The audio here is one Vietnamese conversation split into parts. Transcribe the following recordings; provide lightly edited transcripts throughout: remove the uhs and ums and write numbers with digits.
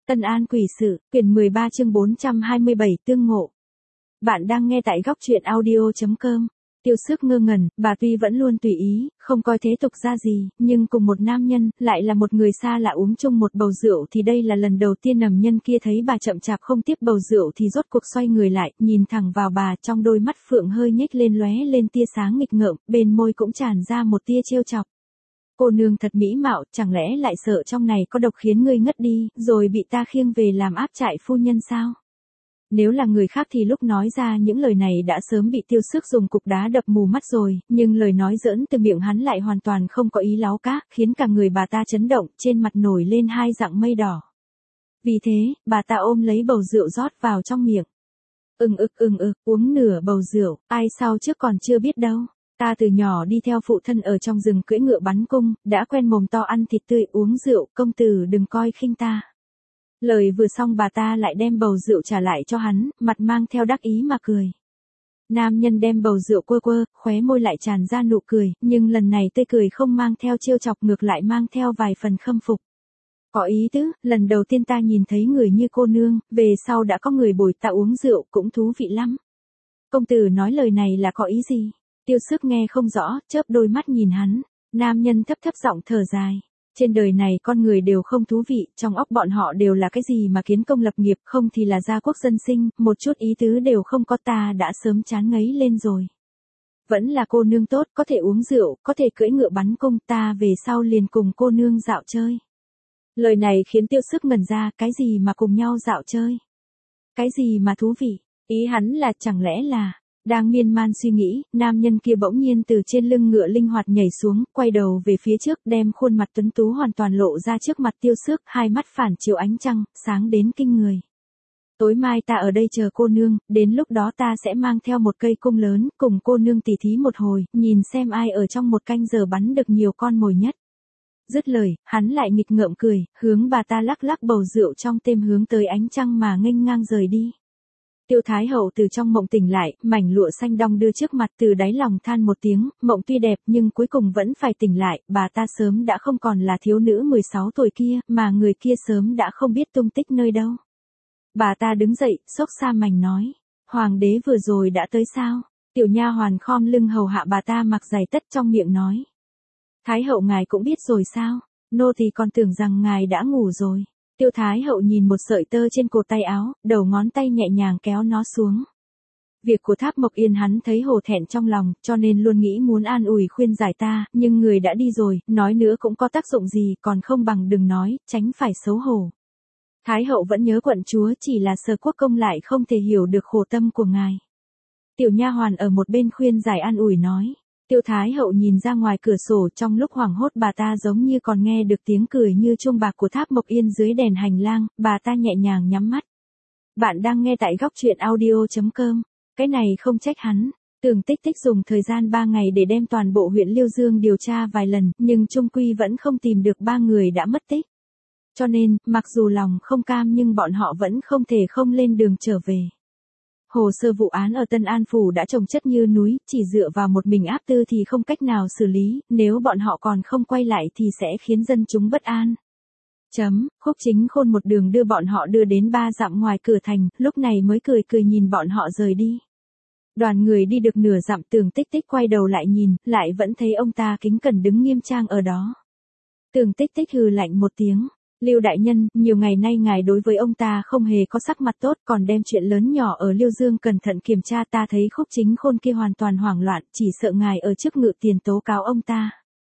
Tân An Quỷ Sự, quyển 13 chương 427 tương ngộ. Bạn đang nghe tại góc truyện audio.com. Tiêu Sức ngơ ngẩn, bà tuy vẫn luôn tùy ý, không coi thế tục ra gì, nhưng cùng một nam nhân, lại là một người xa lạ uống chung một bầu rượu thì đây là lần đầu tiên nằm nhân kia thấy bà chậm chạp không tiếp bầu rượu thì rốt cuộc xoay người lại, nhìn thẳng vào bà, trong đôi mắt phượng hơi nhếch lên lóe lên tia sáng nghịch ngợm, bên môi cũng tràn ra một tia trêu chọc. Cô nương thật mỹ mạo, chẳng lẽ lại sợ trong này có độc khiến ngươi ngất đi, rồi bị ta khiêng về làm áp trại phu nhân sao? Nếu là người khác thì lúc nói ra những lời này đã sớm bị Tiêu Sức dùng cục đá đập mù mắt rồi, nhưng lời nói giỡn từ miệng hắn lại hoàn toàn không có ý láo cá, khiến cả người bà ta chấn động, trên mặt nổi lên hai dặng mây đỏ. Vì thế, bà ta ôm lấy bầu rượu rót vào trong miệng. Uống nửa bầu rượu, ai sau trước còn chưa biết đâu. Ta từ nhỏ đi theo phụ thân ở trong rừng cưỡi ngựa bắn cung, đã quen mồm to ăn thịt tươi uống rượu, công tử đừng coi khinh ta. Lời vừa xong bà ta lại đem bầu rượu trả lại cho hắn, mặt mang theo đắc ý mà cười. Nam nhân đem bầu rượu quơ, khóe môi lại tràn ra nụ cười, nhưng lần này tươi cười không mang theo trêu chọc ngược lại mang theo vài phần khâm phục. Có ý tứ, lần đầu tiên ta nhìn thấy người như cô nương, về sau đã có người bồi ta uống rượu cũng thú vị lắm. Công tử nói lời này là có ý gì? Tiêu Sức nghe không rõ, chớp đôi mắt nhìn hắn, nam nhân thấp giọng thở dài. Trên đời này con người đều không thú vị, trong óc bọn họ đều là cái gì mà kiến công lập nghiệp, không thì là gia quốc dân sinh, một chút ý tứ đều không có, ta đã sớm chán ngấy lên rồi. Vẫn là cô nương tốt, có thể uống rượu, có thể cưỡi ngựa bắn cung, ta về sau liền cùng cô nương dạo chơi. Lời này khiến Tiêu Sức ngẩn ra, cái gì mà cùng nhau dạo chơi? Cái gì mà thú vị? Ý hắn là chẳng lẽ là... Đang miên man suy nghĩ, nam nhân kia bỗng nhiên từ trên lưng ngựa linh hoạt nhảy xuống, quay đầu về phía trước, đem khuôn mặt tuấn tú hoàn toàn lộ ra trước mặt Tiêu Sức, hai mắt phản chiếu ánh trăng, sáng đến kinh người. Tối mai ta ở đây chờ cô nương, đến lúc đó ta sẽ mang theo một cây cung lớn, cùng cô nương tỉ thí một hồi, nhìn xem ai ở trong một canh giờ bắn được nhiều con mồi nhất. Dứt lời, hắn lại nghịch ngợm cười, hướng bà ta lắc bầu rượu trong têm hướng tới ánh trăng mà nghênh ngang rời đi. Tiêu Thái Hậu từ trong mộng tỉnh lại, mảnh lụa xanh đong đưa trước mặt, từ đáy lòng than một tiếng, mộng tuy đẹp nhưng cuối cùng vẫn phải tỉnh lại, bà ta sớm đã không còn là thiếu nữ 16 tuổi kia, mà người kia sớm đã không biết tung tích nơi đâu. Bà ta đứng dậy, xốc xa mảnh nói, hoàng đế vừa rồi đã tới sao? Tiểu nha hoàn khom lưng hầu hạ bà ta mặc giày tất trong miệng nói. Thái Hậu ngài cũng biết rồi sao? Nô tỳ còn tưởng rằng ngài đã ngủ rồi. Tiêu Thái Hậu nhìn một sợi tơ trên cổ tay áo, đầu ngón tay nhẹ nhàng kéo nó xuống. Việc của Thác Mộc Yên hắn thấy hổ thẹn trong lòng, cho nên luôn nghĩ muốn an ủi khuyên giải ta, nhưng người đã đi rồi, nói nữa cũng có tác dụng gì, còn không bằng đừng nói, tránh phải xấu hổ. Thái Hậu vẫn nhớ quận chúa, chỉ là Sở Quốc công lại không thể hiểu được khổ tâm của ngài. Tiểu nha hoàn ở một bên khuyên giải an ủi nói. Tiêu Thái Hậu nhìn ra ngoài cửa sổ, trong lúc hoảng hốt bà ta giống như còn nghe được tiếng cười như chuông bạc của Thác Mộc Yên dưới đèn hành lang, bà ta nhẹ nhàng nhắm mắt. Bạn đang nghe tại góc truyện audio.com, cái này không trách hắn. Tưởng Tích Tích dùng thời gian 3 ngày để đem toàn bộ huyện Liêu Dương điều tra vài lần, nhưng chung quy vẫn không tìm được 3 người đã mất tích. Cho nên, mặc dù lòng không cam nhưng bọn họ vẫn không thể không lên đường trở về. Hồ sơ vụ án ở Tân An Phủ đã chồng chất như núi, chỉ dựa vào một mình áp tư thì không cách nào xử lý, nếu bọn họ còn không quay lại thì sẽ khiến dân chúng bất an. Khúc Chính Khôn một đường đưa bọn họ đưa đến 3 dặm ngoài cửa thành, lúc này mới cười nhìn bọn họ rời đi. Đoàn người đi được nửa dặm, Tưởng Tích Tích quay đầu lại nhìn, lại vẫn thấy ông ta kính cẩn đứng nghiêm trang ở đó. Tưởng Tích Tích hừ lạnh một tiếng. Lưu đại nhân, nhiều ngày nay ngài đối với ông ta không hề có sắc mặt tốt, còn đem chuyện lớn nhỏ ở Liêu Dương cẩn thận kiểm tra, ta thấy Khúc Chính Khôn kia hoàn toàn hoảng loạn, chỉ sợ ngài ở trước ngự tiền tố cáo ông ta.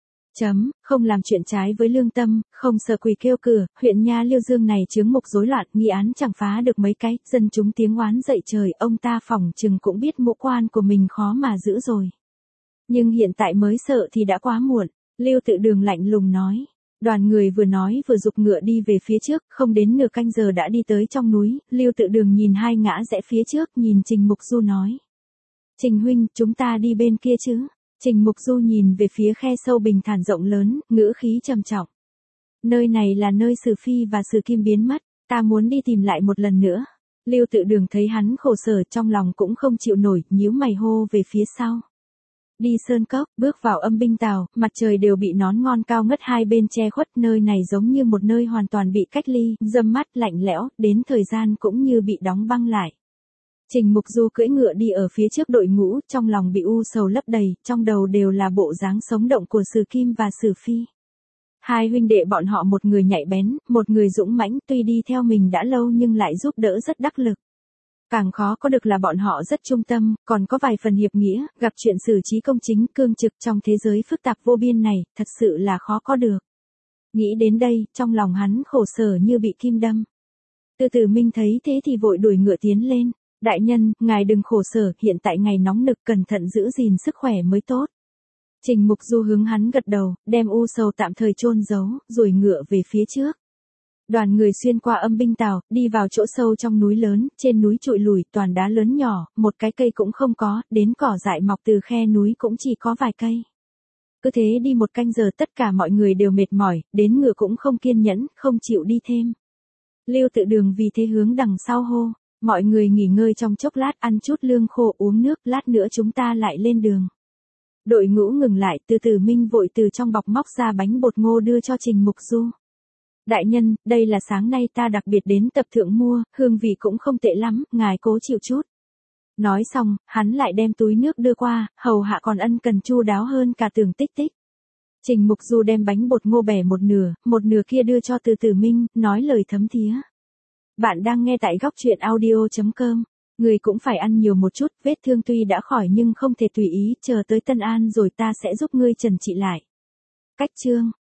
Không làm chuyện trái với lương tâm, không sợ quỷ kêu cửa, huyện nha Liêu Dương này chướng mục rối loạn, nghi án chẳng phá được mấy cái, dân chúng tiếng oán dậy trời, ông ta phỏng chừng cũng biết mũ quan của mình khó mà giữ rồi. Nhưng hiện tại mới sợ thì đã quá muộn, Lưu Tự Đường lạnh lùng nói. Đoàn người vừa nói vừa giục ngựa đi về phía trước, không đến nửa canh giờ đã đi tới trong núi, Lưu Tự Đường nhìn hai ngã rẽ phía trước, nhìn Trình Mục Du nói. Trình huynh, chúng ta đi bên kia chứ? Trình Mục Du nhìn về phía khe sâu bình thản rộng lớn, ngữ khí trầm trọng. Nơi này là nơi Sử Phi và Sử Kim biến mất, ta muốn đi tìm lại một lần nữa. Lưu Tự Đường thấy hắn khổ sở trong lòng cũng không chịu nổi, nhíu mày hô về phía sau. Đi sơn cốc, bước vào âm binh tào, mặt trời đều bị nón ngon cao ngất hai bên che khuất, nơi này giống như một nơi hoàn toàn bị cách ly, râm mát, lạnh lẽo, đến thời gian cũng như bị đóng băng lại. Trình Mục Du cưỡi ngựa đi ở phía trước đội ngũ, trong lòng bị u sầu lấp đầy, trong đầu đều là bộ dáng sống động của Sử Kim và Sử Phi. Hai huynh đệ bọn họ một người nhạy bén, một người dũng mãnh, tuy đi theo mình đã lâu nhưng lại giúp đỡ rất đắc lực. Càng khó có được là bọn họ rất trung tâm, còn có vài phần hiệp nghĩa, gặp chuyện xử trí công chính, cương trực trong thế giới phức tạp vô biên này, thật sự là khó có được. Nghĩ đến đây, trong lòng hắn khổ sở như bị kim đâm. Từ Tử Minh thấy thế thì vội đuổi ngựa tiến lên. Đại nhân, ngài đừng khổ sở, hiện tại ngày nóng nực, cẩn thận giữ gìn sức khỏe mới tốt. Trình Mục Du hướng hắn gật đầu, đem u sầu tạm thời chôn giấu, rồi ngựa về phía trước. Đoàn người xuyên qua âm binh tào, đi vào chỗ sâu trong núi lớn, trên núi trụi lùi, toàn đá lớn nhỏ, một cái cây cũng không có, đến cỏ dại mọc từ khe núi cũng chỉ có vài cây. Cứ thế đi một canh giờ tất cả mọi người đều mệt mỏi, đến ngựa cũng không kiên nhẫn, không chịu đi thêm. Lưu Tự Đường vì thế hướng đằng sau hô, mọi người nghỉ ngơi trong chốc lát, ăn chút lương khô, uống nước, lát nữa chúng ta lại lên đường. Đội ngũ ngừng lại, Từ Tử Minh vội từ trong bọc móc ra bánh bột ngô đưa cho Trình Mục Du. Đại nhân, đây là sáng nay ta đặc biệt đến tập thượng mua, hương vị cũng không tệ lắm, ngài cố chịu chút. Nói xong, hắn lại đem túi nước đưa qua, hầu hạ còn ân cần chu đáo hơn cả Tưởng Tích Tích. Trình Mục Du đem bánh bột ngô bẻ một nửa kia đưa cho Từ Tử Minh, nói lời thấm thía. Bạn đang nghe tại góc truyện audio.com. Người cũng phải ăn nhiều một chút, vết thương tuy đã khỏi nhưng không thể tùy ý, chờ tới Tân An rồi ta sẽ giúp ngươi trần trị lại. Cách chương